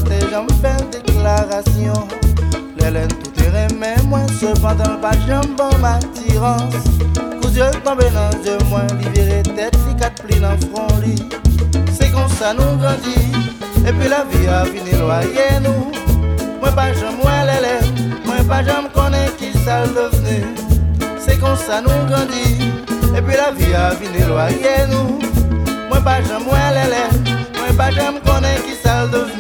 côté, j'en fais déclaration. L'Hélène tout est remet, moi cependant pas jambon m'attirance. Cousin tombé dans Dieu, moi libéré tête, li quatre plis dans front li. C'est comme ça nous grandit, et puis la vie a fini loyer nous. Moi pas jamais moi l'Hélène, moi pas jamais connais qui ça devenu. C'est comme ça nous grandit, et puis la vie a fini loyer nous. Moi pas jamais moi l'Hélène, moi pas jamais connais qui ça devenu.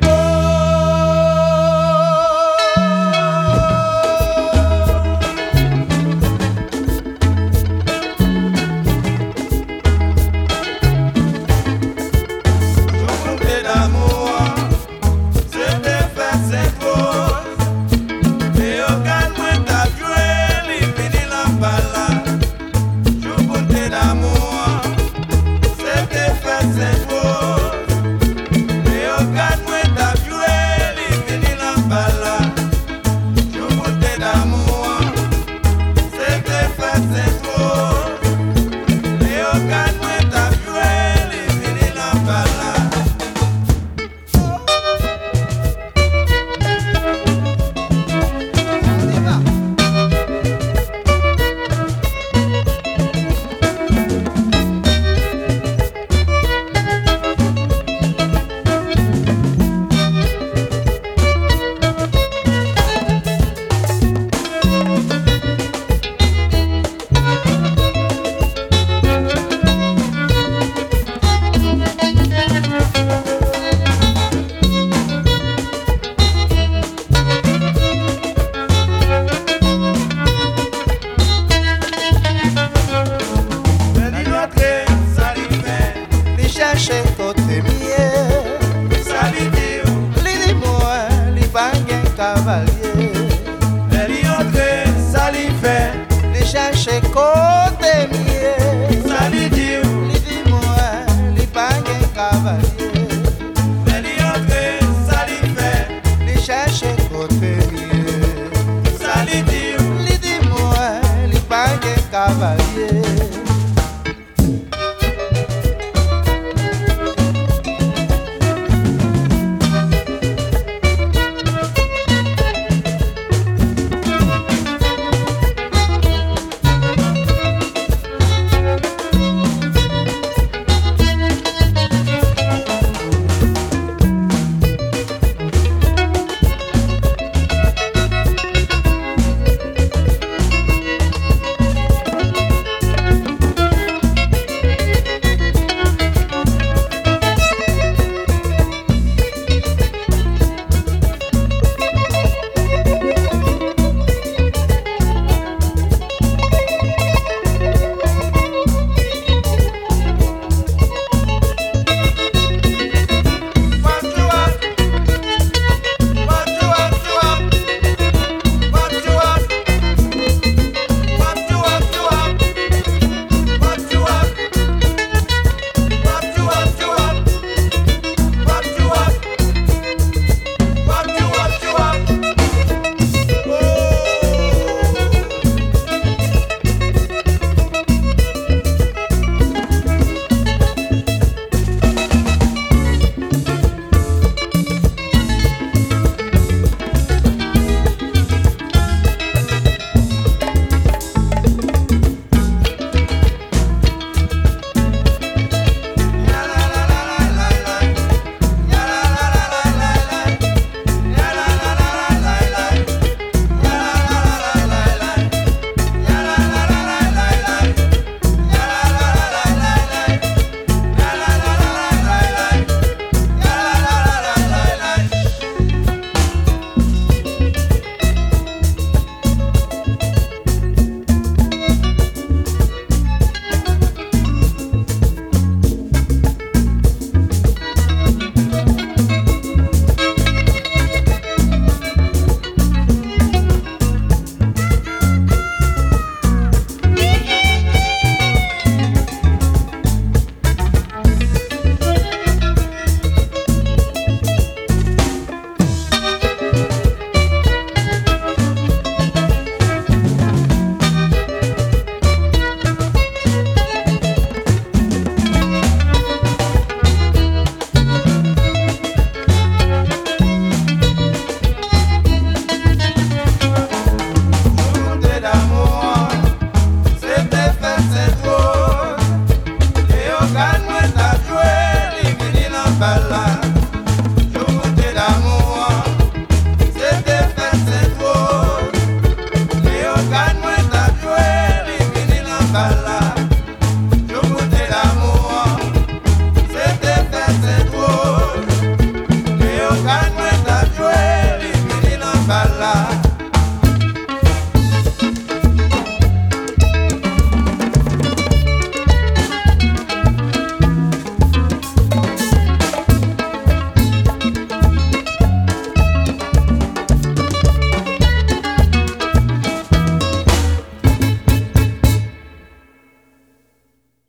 Côté mieux, salut Dieu, li moi, li baguen cavalier. Elle y entre, salut fait, li cherche côté mieux, salut Dieu, li moi, li baguen cavalier. Elle y entre, salut fait, li cherche côté mieux, salut Dieu, li moi, li baguen cavalier.